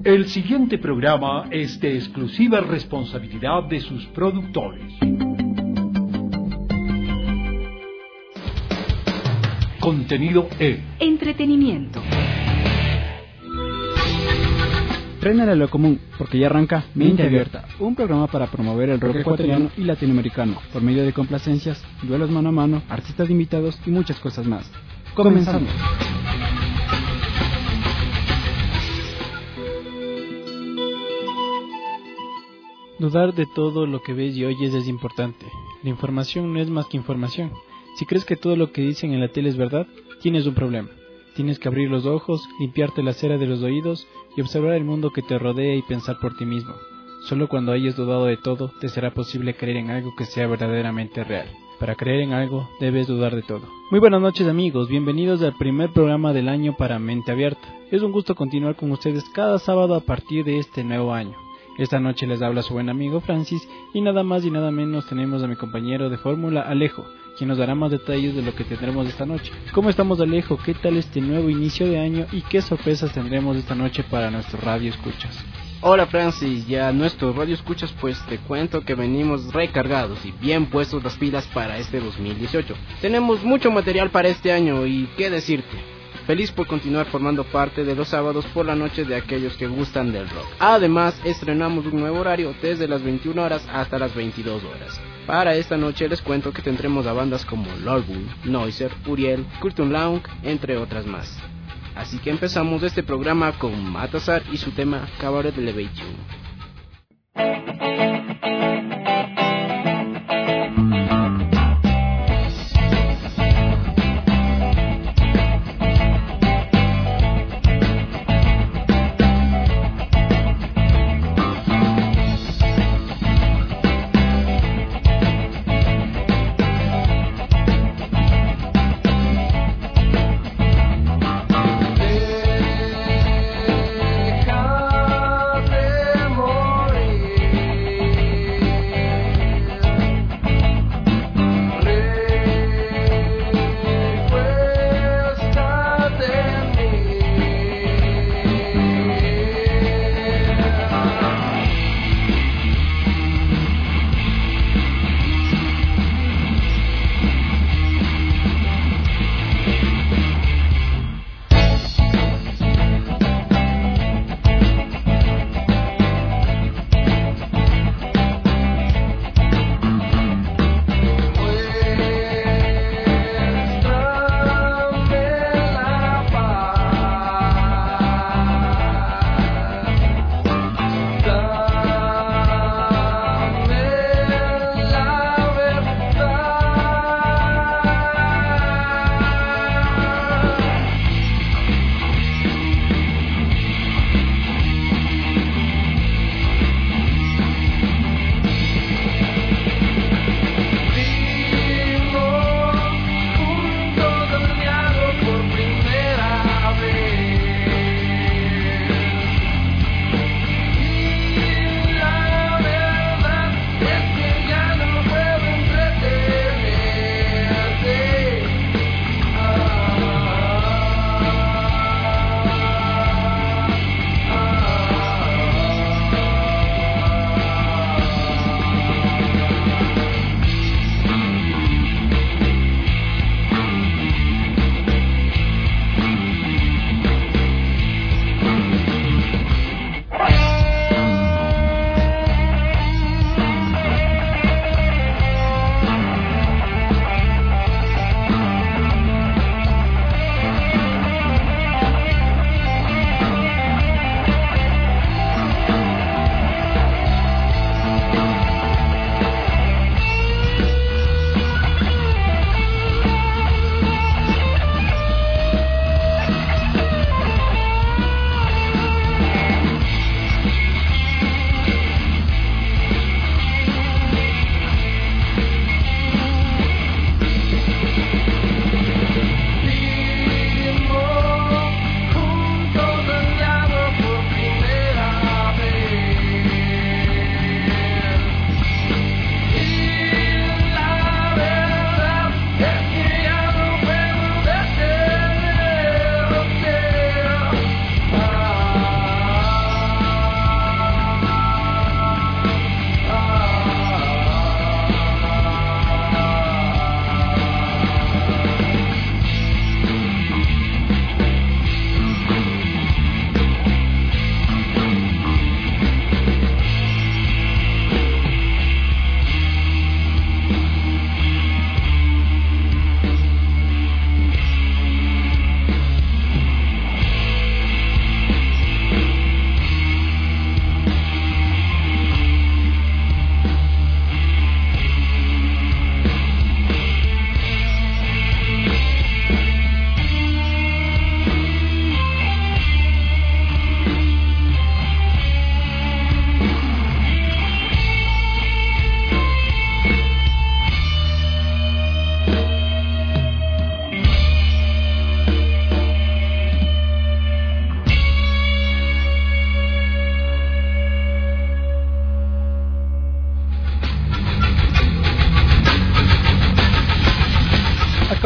El siguiente programa es de exclusiva responsabilidad de sus productores. Contenido E. Entretenimiento. Trénale a lo común, porque ya arranca Mente Abierta, un programa para promover el rock ecuatoriano y latinoamericano, por medio de complacencias, duelos mano a mano, artistas invitados y muchas cosas más. ¡Comenzamos! Dudar de todo lo que ves y oyes es importante. La información no es más que información. Si crees que todo lo que dicen en la tele es verdad, tienes un problema. Tienes que abrir los ojos, limpiarte la cera de los oídos y observar el mundo que te rodea y pensar por ti mismo. Solo cuando hayas dudado de todo, te será posible creer en algo que sea verdaderamente real. Para creer en algo, debes dudar de todo. Muy buenas noches, amigos, bienvenidos al primer programa del año para Mente Abierta. Es un gusto continuar con ustedes cada sábado a partir de este nuevo año. Esta noche les habla su buen amigo Francis y nada más y nada menos tenemos a mi compañero de fórmula, Alejo, quien nos dará más detalles de lo que tendremos esta noche. ¿Cómo estamos, Alejo? ¿Qué tal este nuevo inicio de año y qué sorpresas tendremos esta noche para nuestro radio escuchas? Hola Francis, ya nuestro radio escuchas, pues te cuento que venimos recargados y bien puestos las pilas para este 2018. Tenemos mucho material para este año y qué decirte. Feliz por continuar formando parte de los sábados por la noche de aquellos que gustan del rock. Además, estrenamos un nuevo horario desde las 21 horas hasta las 22 horas. Para esta noche les cuento que tendremos a bandas como Lorbull, Noiser, Uriel, Curtin Long, entre otras más. Así que empezamos este programa con Matazar y su tema Cabaret Elevation. Deja de morir.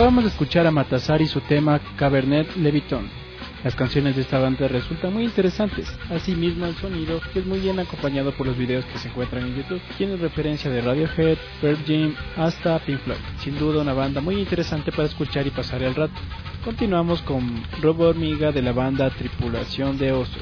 Acabamos de escuchar a Matasar y su tema Cabernet Leviton. Las canciones de esta banda resultan muy interesantes, asimismo el sonido, que es muy bien acompañado por los videos que se encuentran en YouTube. Tiene referencia de Radiohead, Pearl Jam hasta Pink Floyd. Sin duda una banda muy interesante para escuchar y pasar el rato. Continuamos con Robo Hormiga de la banda Tripulación de Osos.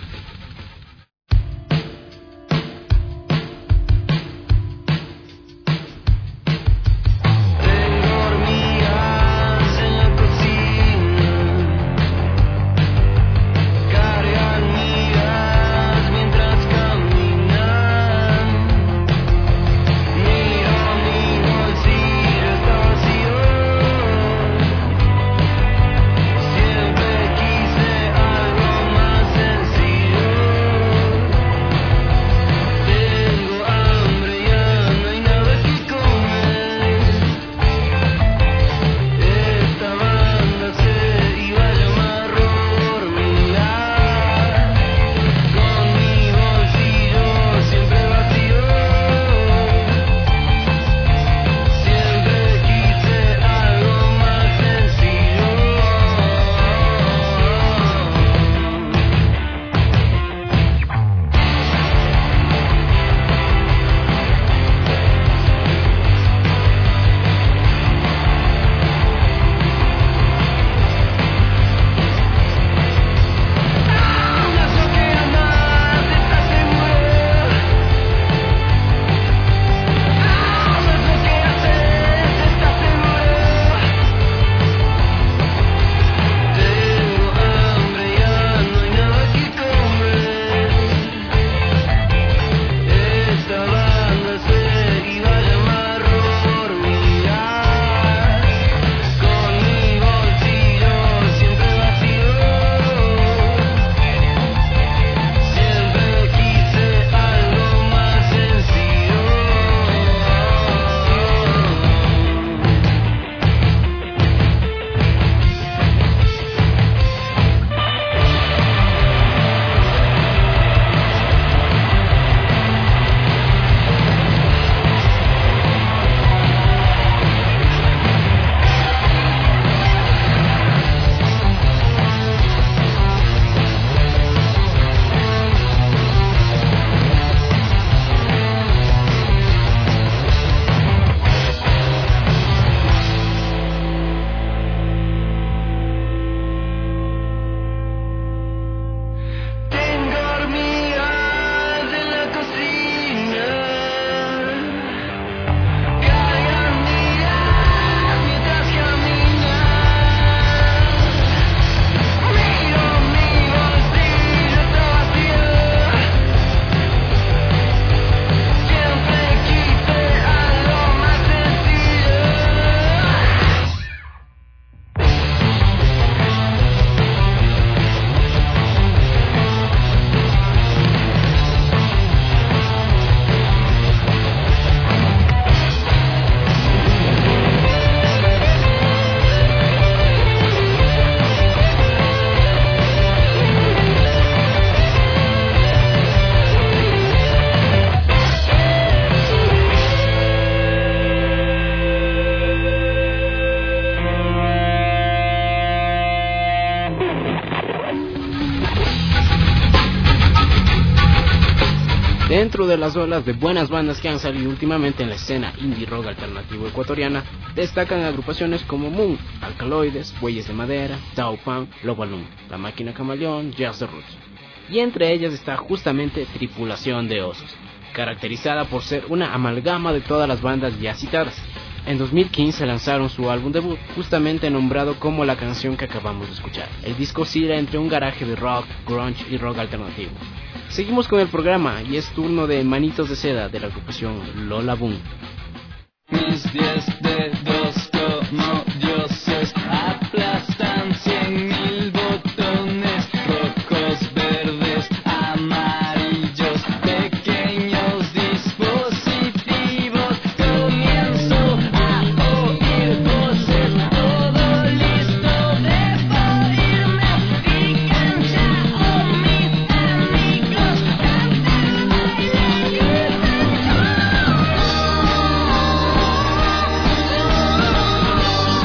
Dentro de las olas de buenas bandas que han salido últimamente en la escena indie rock alternativo ecuatoriana, destacan agrupaciones como Moon, Alcaloides, Bueyes de Madera, Taupan, Lobalum, La Máquina Camaleón, Jazz the Roots. Y entre ellas está justamente Tripulación de Osos, caracterizada por ser una amalgama de todas las bandas ya citadas. En 2015 lanzaron su álbum debut, justamente nombrado como la canción que acabamos de escuchar. El disco oscila entre un garaje de rock, grunge y rock alternativo. Seguimos con el programa y es turno de Manitos de Seda de la agrupación Lola Boom. Mis 10 dedos como dioses aplastan 100,000 botones rojos, verdes, amarillos, pequeños dispositivos. Comienzo a oír voces, todo listo, debo irme. Digan chao mis amigos, canten, bailen, griten.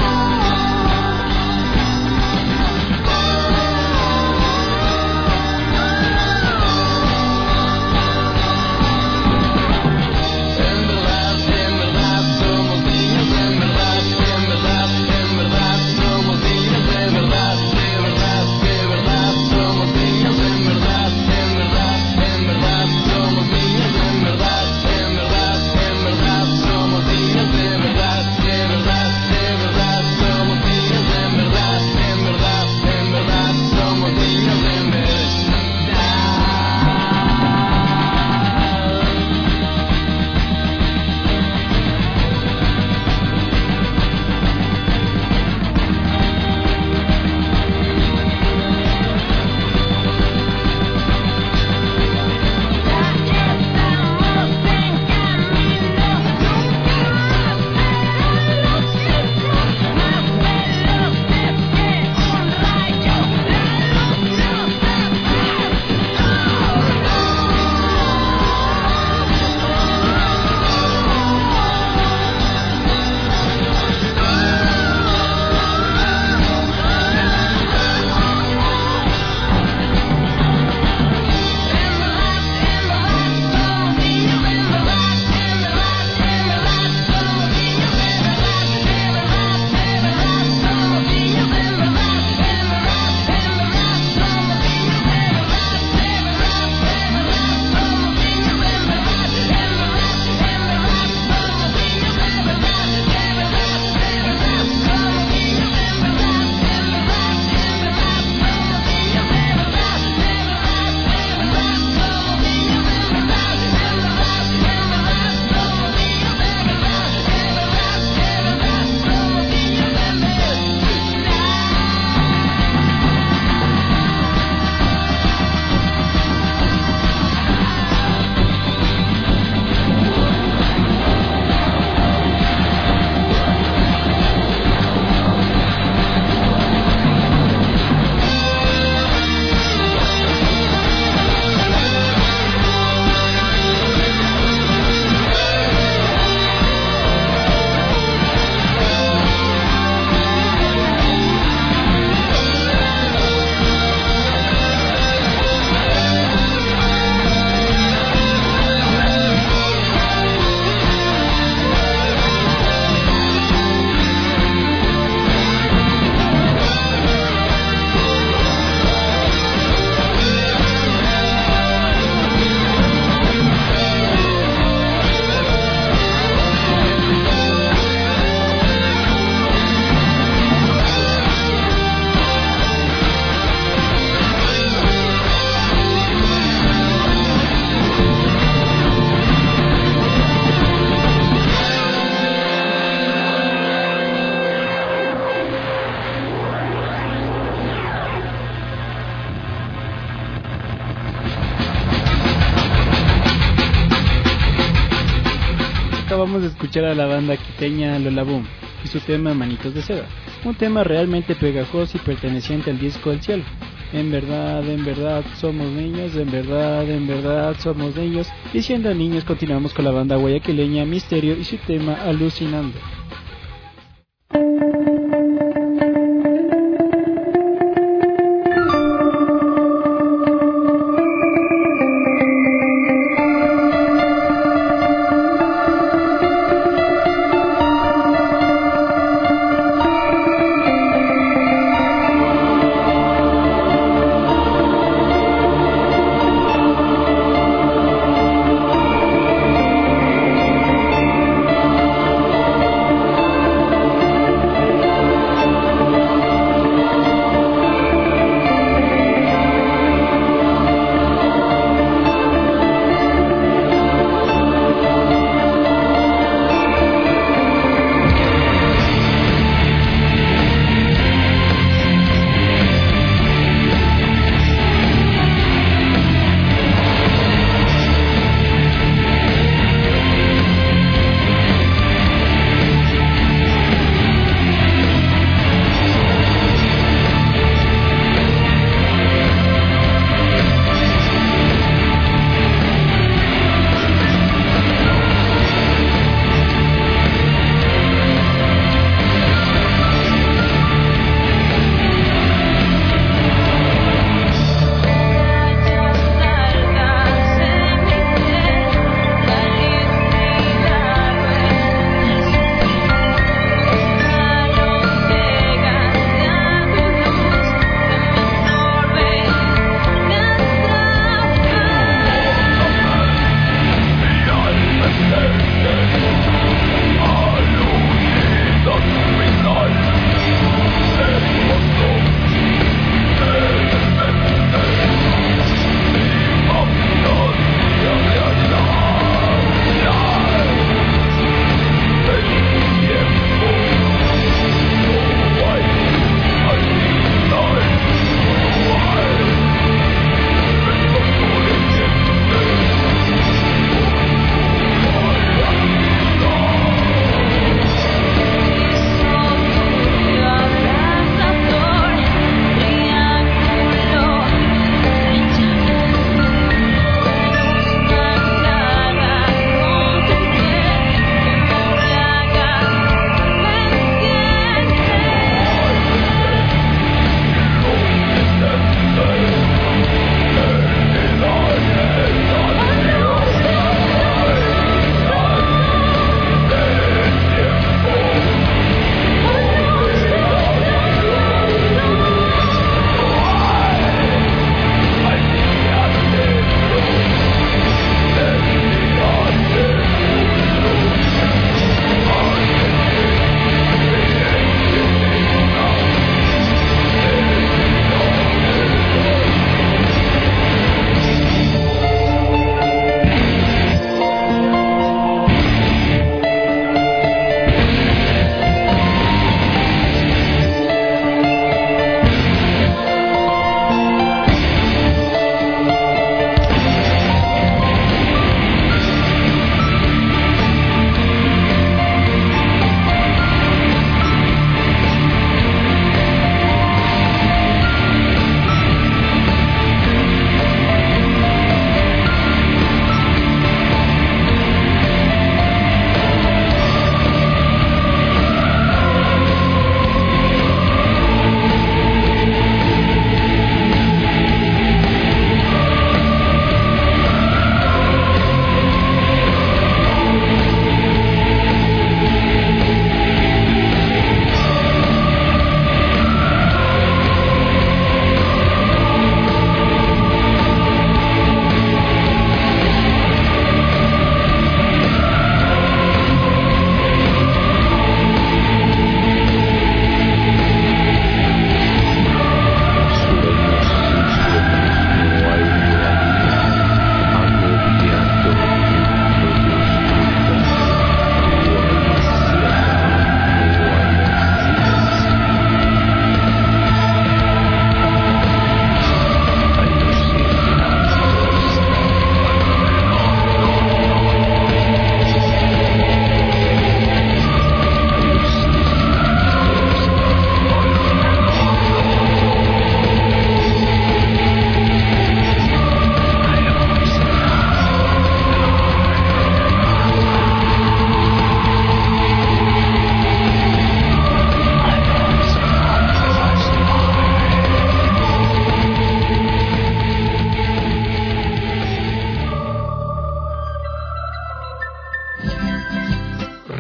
acabamos de escuchar a la banda quiteña Lola Boom y su tema Manitos de Seda, un tema realmente pegajoso y perteneciente al disco El Cielo. En verdad somos niños, en verdad somos niños. Y siendo niños continuamos con la banda guayaquileña Misterio y su tema Alucinando.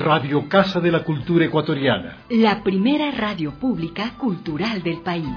Radio Casa de la Cultura Ecuatoriana. La primera radio pública cultural del país.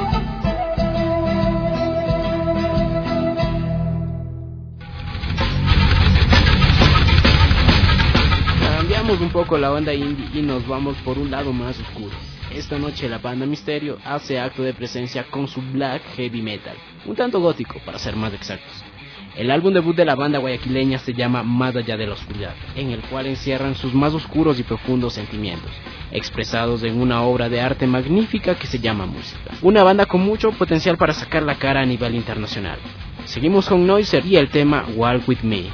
Cambiamos un poco la onda indie y nos vamos por un lado más oscuro. Esta noche la banda Misterio hace acto de presencia con su black heavy metal, un tanto gótico para ser más exactos. El álbum debut de la banda guayaquileña se llama Más allá de la oscuridad, en el cual encierran sus más oscuros y profundos sentimientos, expresados en una obra de arte magnífica que se llama música. Una banda con mucho potencial para sacar la cara a nivel internacional. Seguimos con Noiser y el tema Walk With Me.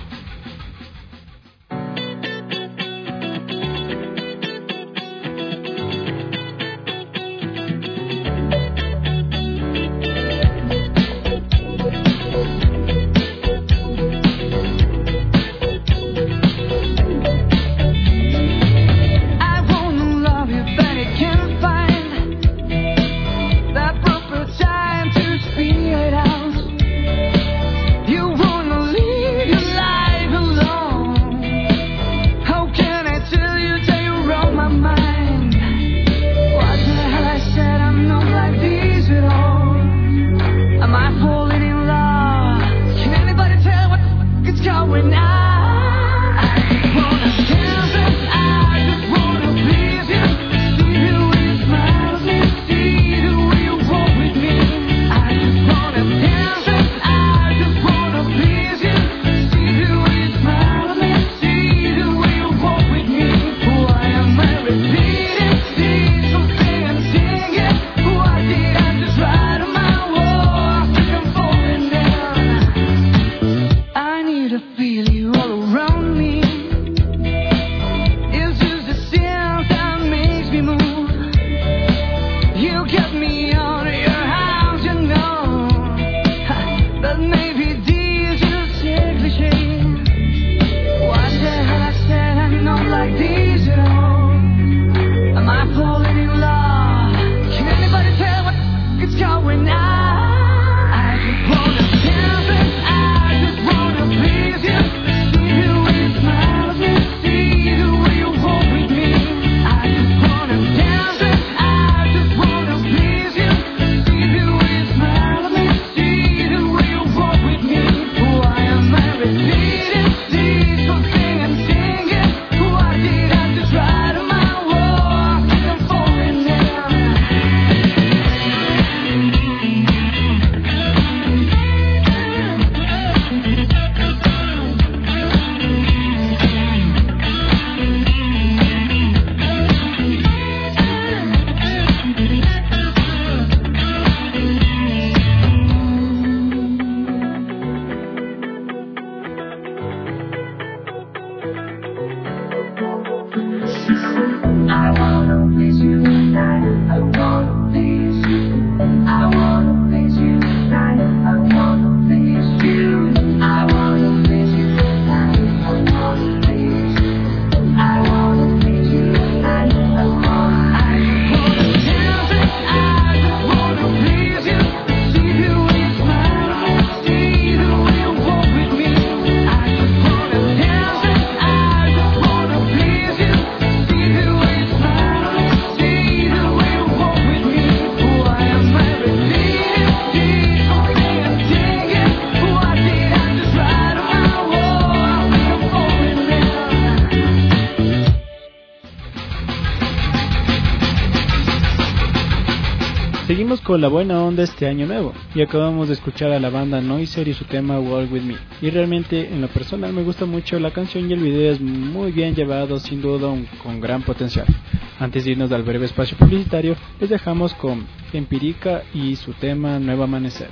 Seguimos con la buena onda este año nuevo y acabamos de escuchar a la banda Noiser y su tema Walk With Me, y realmente en lo personal me gusta mucho la canción y el video es muy bien llevado, sin duda con gran potencial. Antes de irnos al breve espacio publicitario, les dejamos con Empírica y su tema Nuevo Amanecer.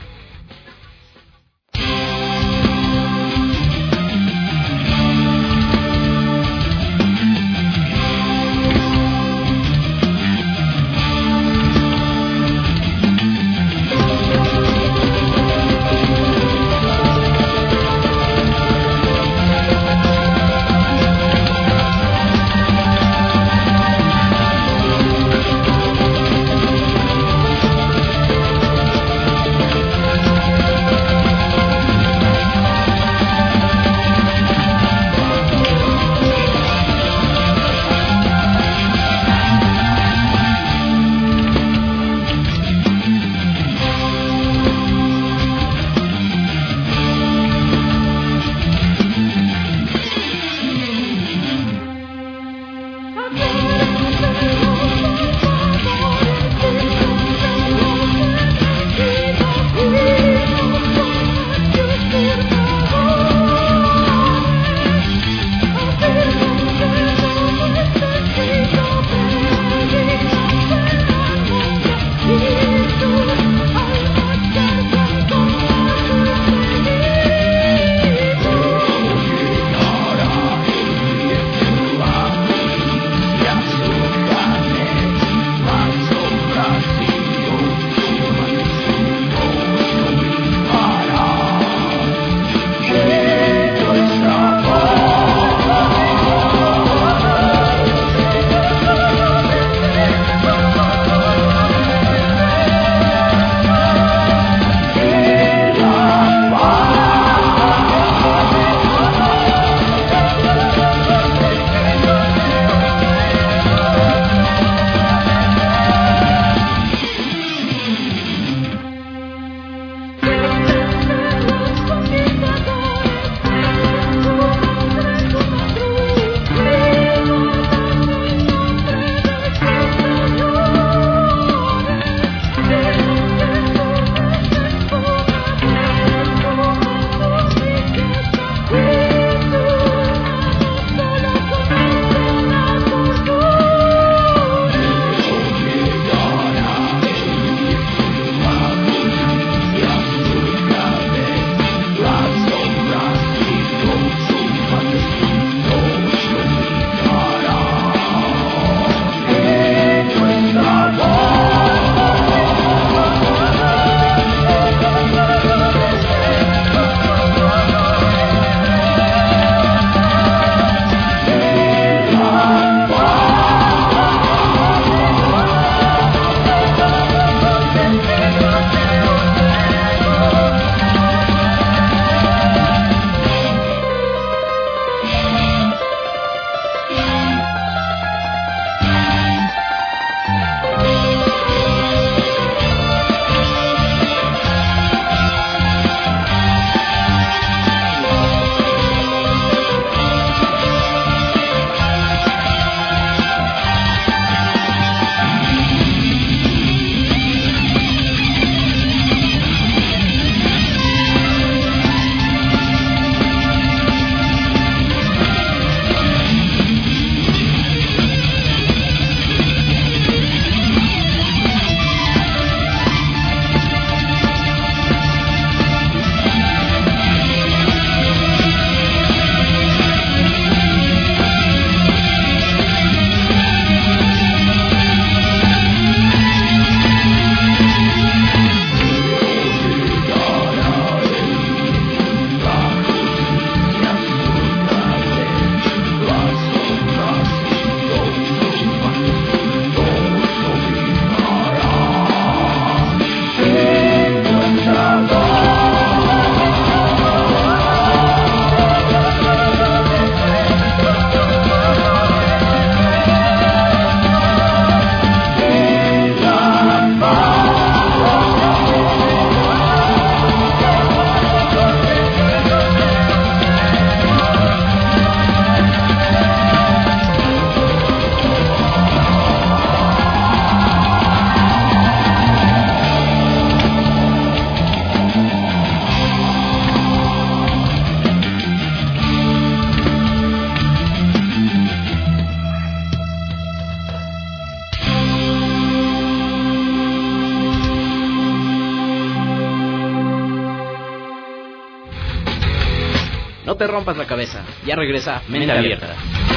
No te rompas la cabeza. Ya regresa Mente Abierta.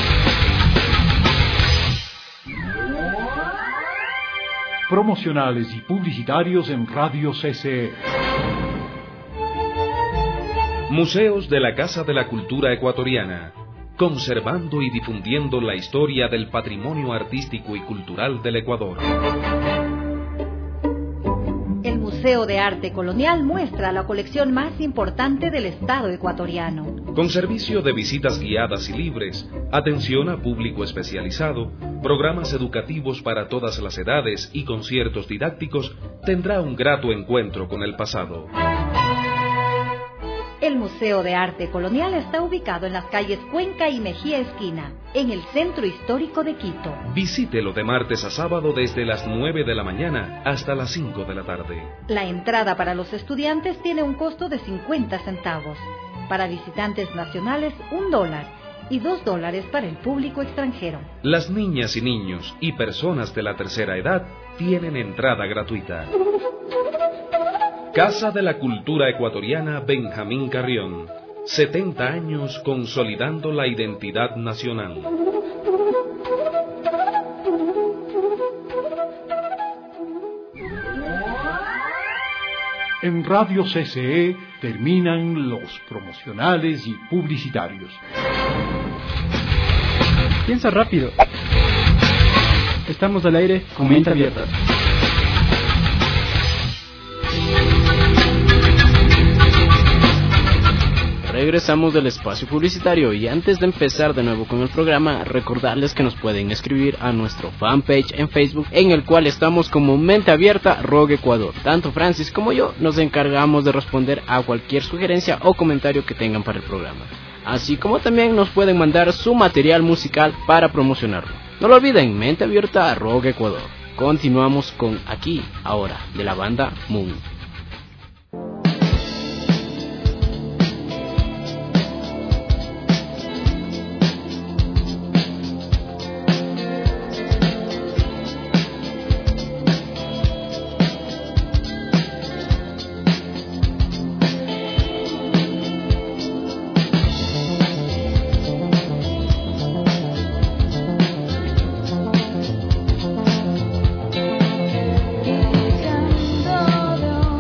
Promocionales y publicitarios en Radio CCE. Museos de la Casa de la Cultura Ecuatoriana, conservando y difundiendo la historia del patrimonio artístico y cultural del Ecuador. El Museo de Arte Colonial muestra la colección más importante del Estado ecuatoriano. Con servicio de visitas guiadas y libres, atención a público especializado, programas educativos para todas las edades y conciertos didácticos, tendrá un grato encuentro con el pasado. El Museo de Arte Colonial está ubicado en las calles Cuenca y Mejía Esquina, en el centro histórico de Quito. Visítelo de martes a sábado desde las 9 de la mañana hasta las 5 de la tarde. La entrada para los estudiantes tiene un costo de 50 centavos. Para visitantes nacionales, $1 y $2 para el público extranjero. Las niñas y niños y personas de la tercera edad tienen entrada gratuita. Casa de la Cultura Ecuatoriana Benjamín Carrión. 70 años consolidando la identidad nacional. En Radio CCE terminan los promocionales y publicitarios. Piensa rápido. Estamos al aire con Mente Abierta. Regresamos del espacio publicitario y antes de empezar de nuevo con el programa, recordarles que nos pueden escribir a nuestro fanpage en Facebook, en el cual estamos como Mente Abierta ROG Ecuador. Tanto Francis como yo nos encargamos de responder a cualquier sugerencia o comentario que tengan para el programa, así como también nos pueden mandar su material musical para promocionarlo. No lo olviden, Mente Abierta ROG Ecuador. Continuamos con Aquí, Ahora, de la banda Moon. Buscando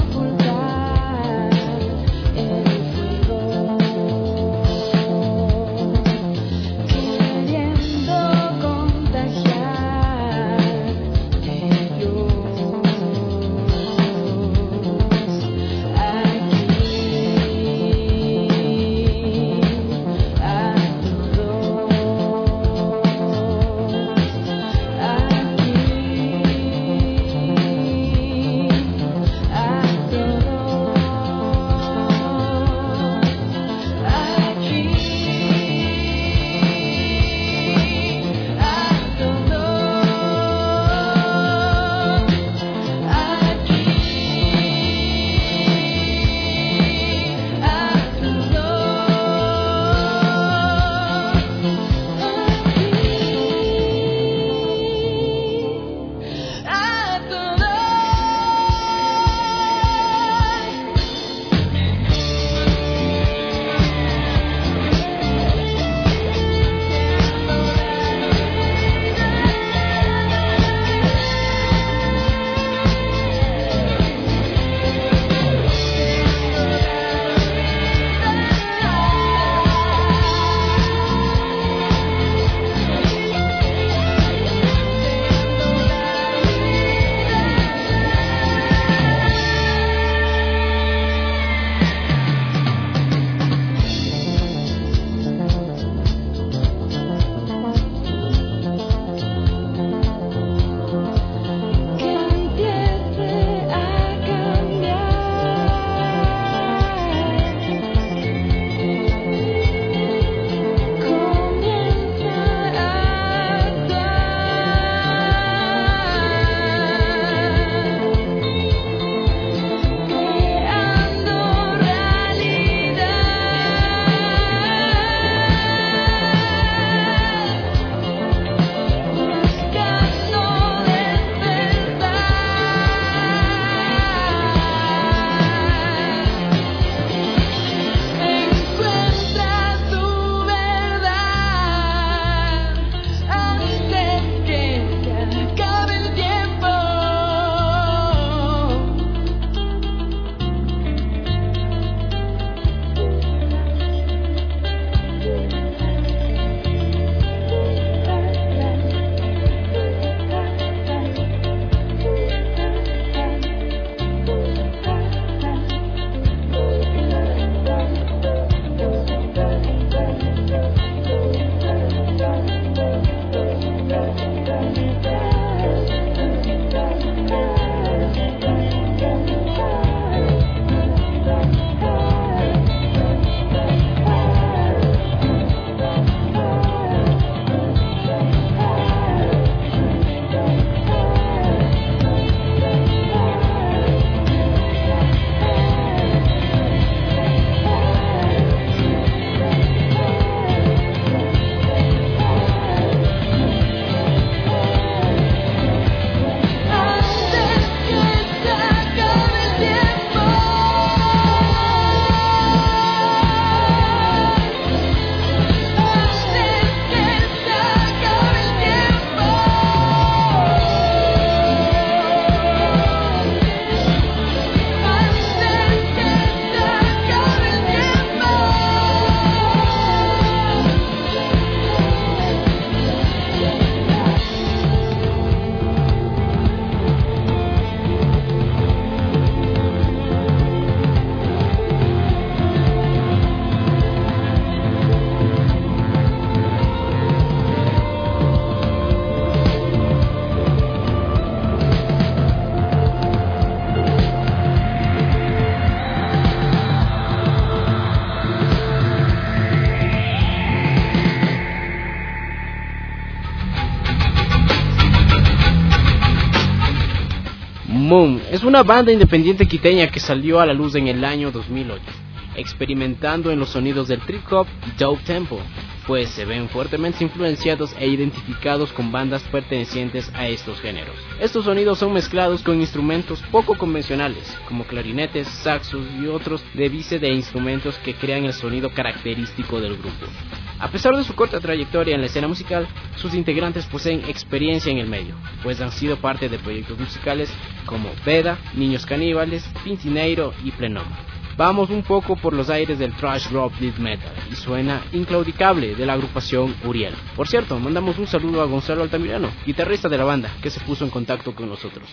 Es una banda independiente quiteña que salió a la luz en el año 2008, experimentando en los sonidos del trip hop y dope tempo, pues se ven fuertemente influenciados e identificados con bandas pertenecientes a estos géneros. Estos sonidos son mezclados con instrumentos poco convencionales, como clarinetes, saxos y otros de vice de instrumentos que crean el sonido característico del grupo. A pesar de su corta trayectoria en la escena musical, sus integrantes poseen experiencia en el medio, pues han sido parte de proyectos musicales como Veda, Niños Caníbales, Pintineiro y Plenoma. Vamos un poco por los aires del thrash rock death metal y suena Inclaudicable de la agrupación Uriel. Por cierto, mandamos un saludo a Gonzalo Altamirano, guitarrista de la banda, que se puso en contacto con nosotros.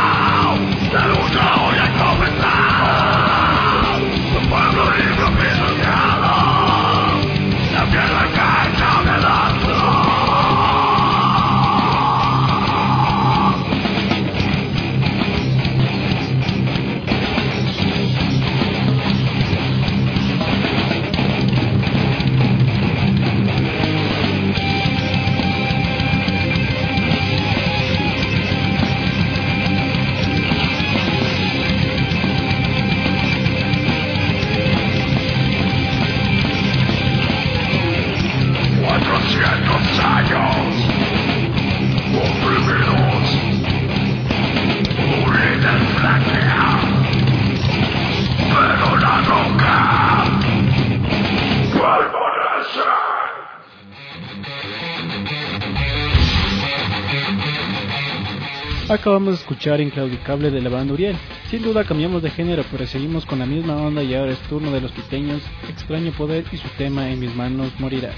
La lucha hoy ha comenzado. Tu pueblo libre Acabamos de escuchar Inclaudicable de la banda Uriel. Sin duda cambiamos de género, pero seguimos con la misma onda y ahora es turno de los quiteños, Extraño Poder y su tema En mis manos morirás.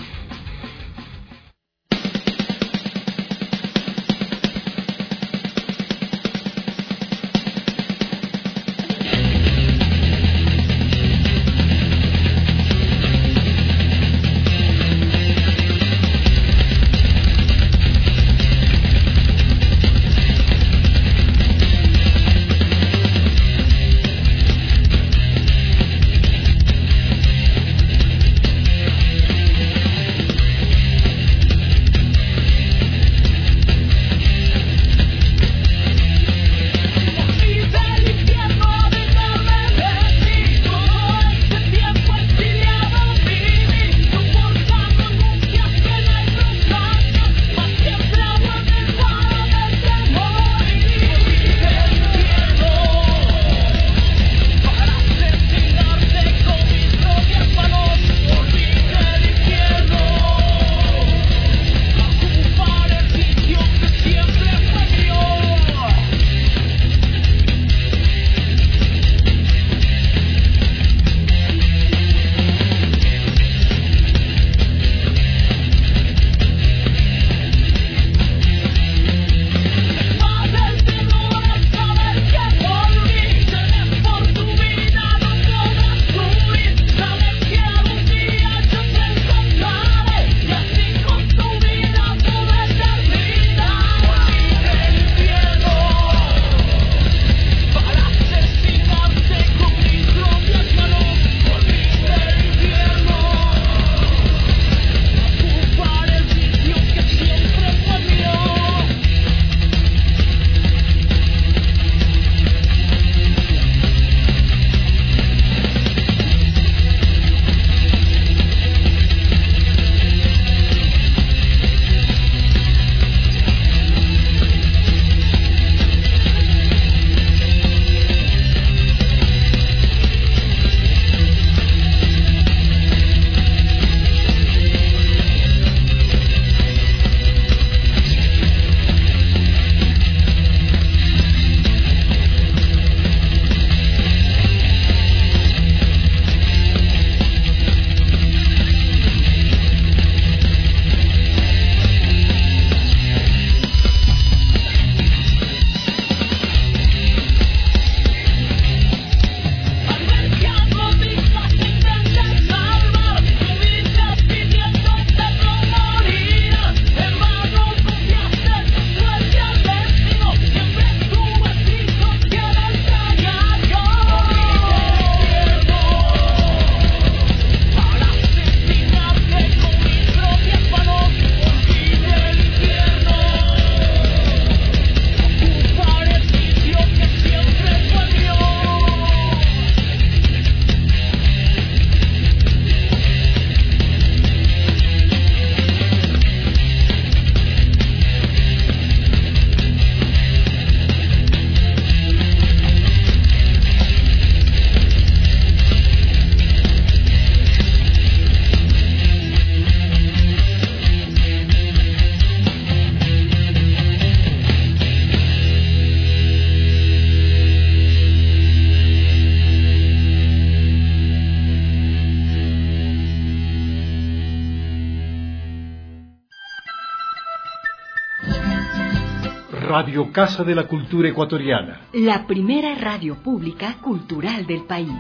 Radio Casa de la Cultura Ecuatoriana. La primera radio pública cultural del país.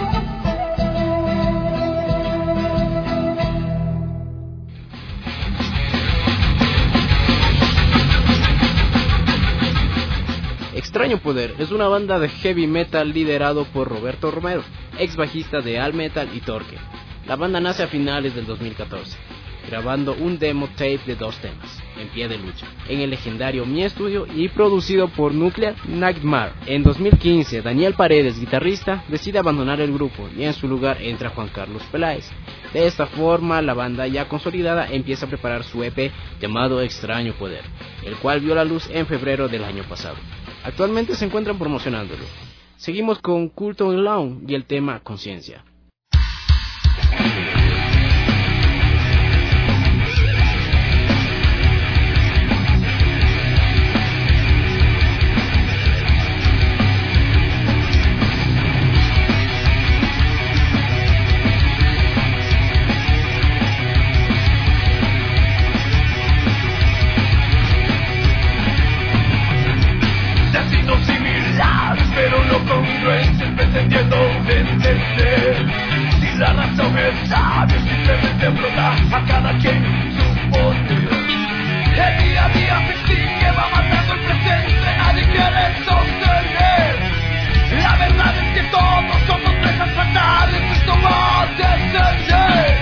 Extraño Poder es una banda de heavy metal liderado por Roberto Romero, ex bajista de All Metal y Torque. La banda nace a finales del 2014, grabando un demo tape de 2 temas, En Pie de Lucha, en el legendario Mi Estudio y producido por Nuclear Nightmare. En 2015, Daniel Paredes, guitarrista, decide abandonar el grupo y en su lugar entra Juan Carlos Peláez. De esta forma, la banda ya consolidada empieza a preparar su EP llamado Extraño Poder, el cual vio la luz en febrero del año pasado. Actualmente se encuentran promocionándolo. Seguimos con Culto in Lawn y el tema Conciencia. nadie, simplemente brota a cada quien su poder. El día a día se extingue, va matando el presente, nadie quiere sostener. La verdad es que todos somos presas fatales, esto va a descender.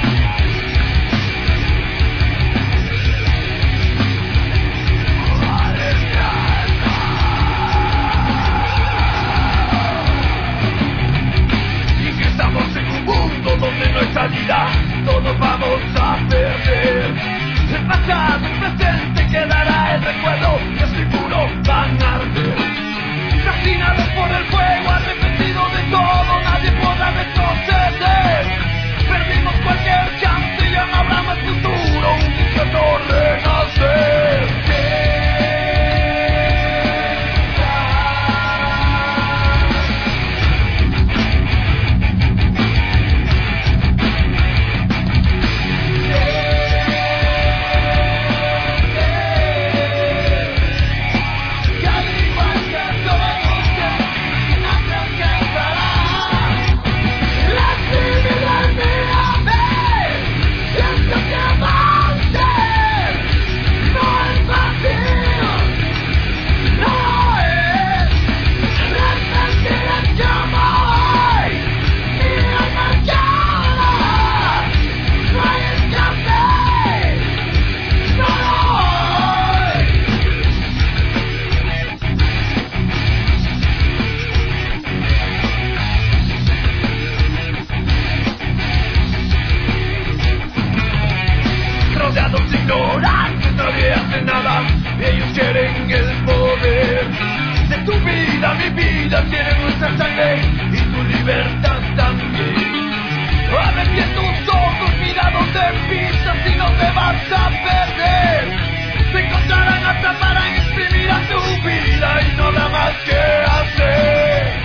Y que estamos en un mundo donde no hay salida, todos vamos a perder. El pasado, el presente, quedará el recuerdo y el futuro van a arder. Fascinados por el fuego, arrepentido de todo, nadie podrá retroceder. Perdimos cualquier chance, ya no habrá más futuro, un infierno renacer. Ellos quieren el poder de tu vida, mi vida tiene nuestra sangre y tu libertad también. Abre bien tus ojos, mira donde pisas y no te vas a perder. Se encontrarán, atraparán, exprimirán tu vida y no habrá más que hacer.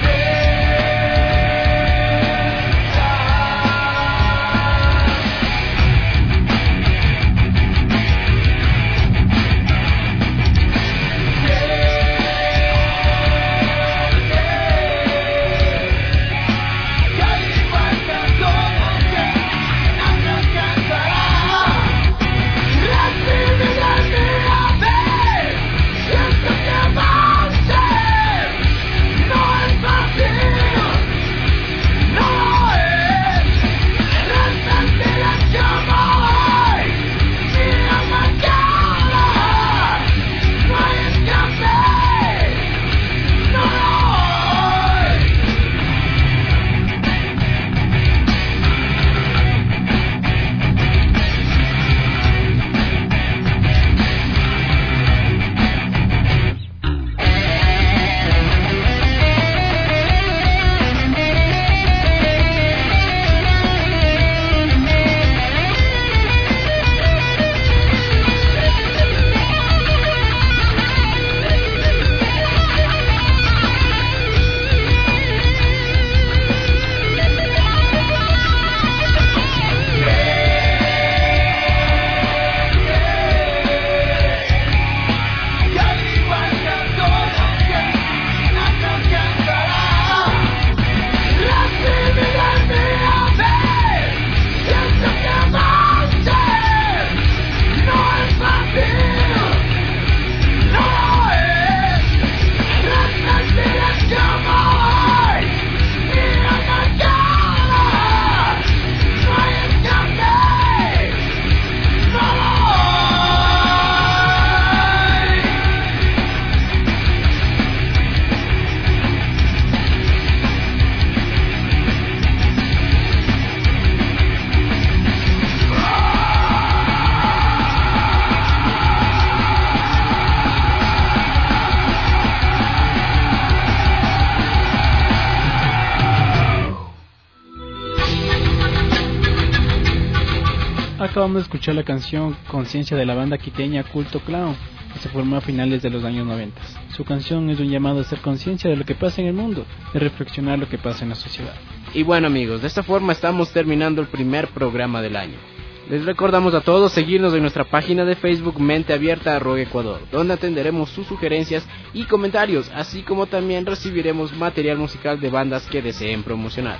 Acabamos de escuchar la canción Conciencia de la banda quiteña Culto Clown, que se formó a finales de los años 90. Su canción es un llamado a hacer conciencia de lo que pasa en el mundo, de reflexionar lo que pasa en la sociedad. Y bueno amigos, de esta forma estamos terminando el primer programa del año. Les recordamos a todos seguirnos en nuestra página de Facebook Mente Abierta Rock Ecuador, donde atenderemos sus sugerencias y comentarios, así como también recibiremos material musical de bandas que deseen promocionar.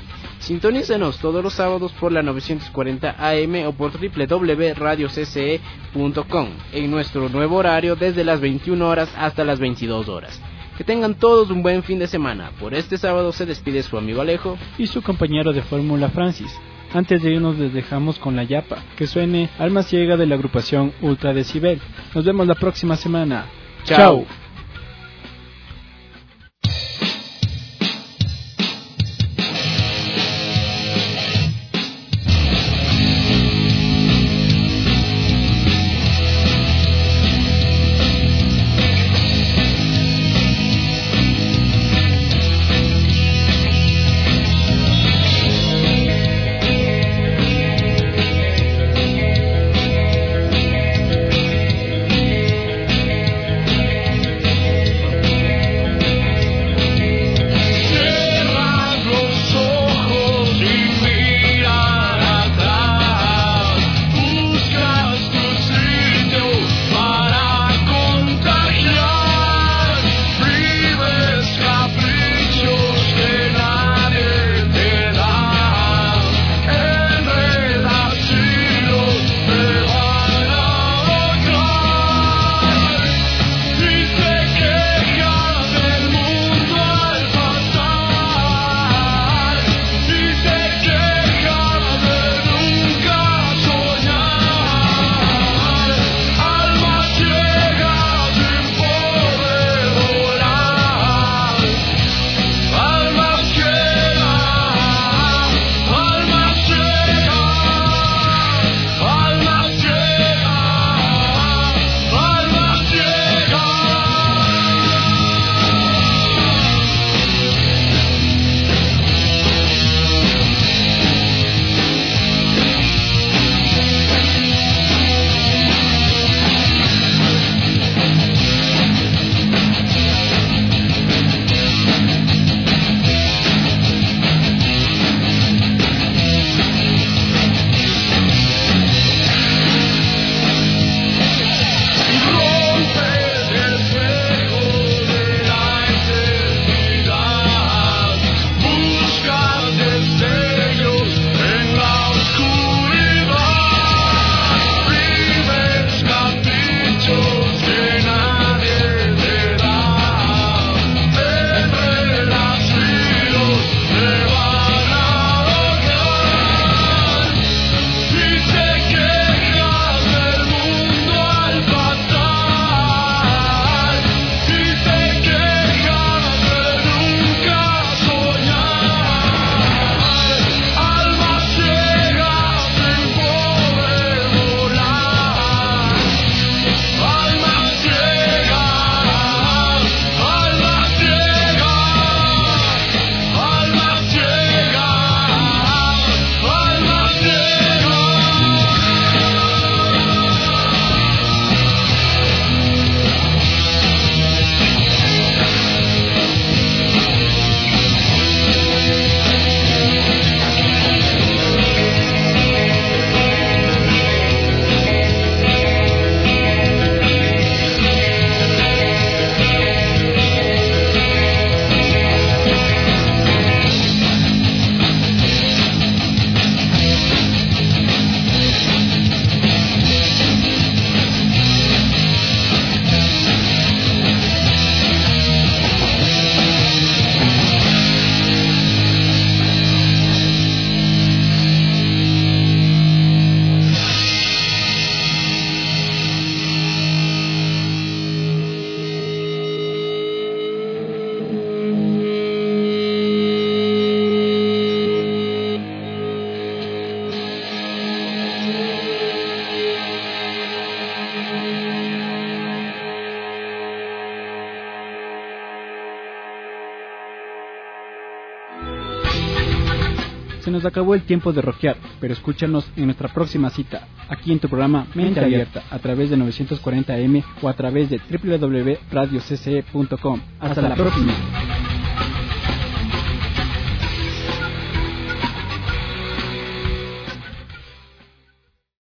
Sintonícenos todos los sábados por la 940 AM o por www.radiocce.com en nuestro nuevo horario desde las 21 horas hasta las 22 horas. Que tengan todos un buen fin de semana. Por este sábado se despide su amigo Alejo y su compañero de fórmula Francis. Antes de irnos les dejamos con la yapa, que suene Alma Ciega de la agrupación Ultra Decibel. Nos vemos la próxima semana. ¡Chao! Se nos acabó el tiempo de rockear, pero escúchanos en nuestra próxima cita, aquí en tu programa Mente Abierta, a través de 940 AM o a través de www.radiocce.com. Hasta la próxima.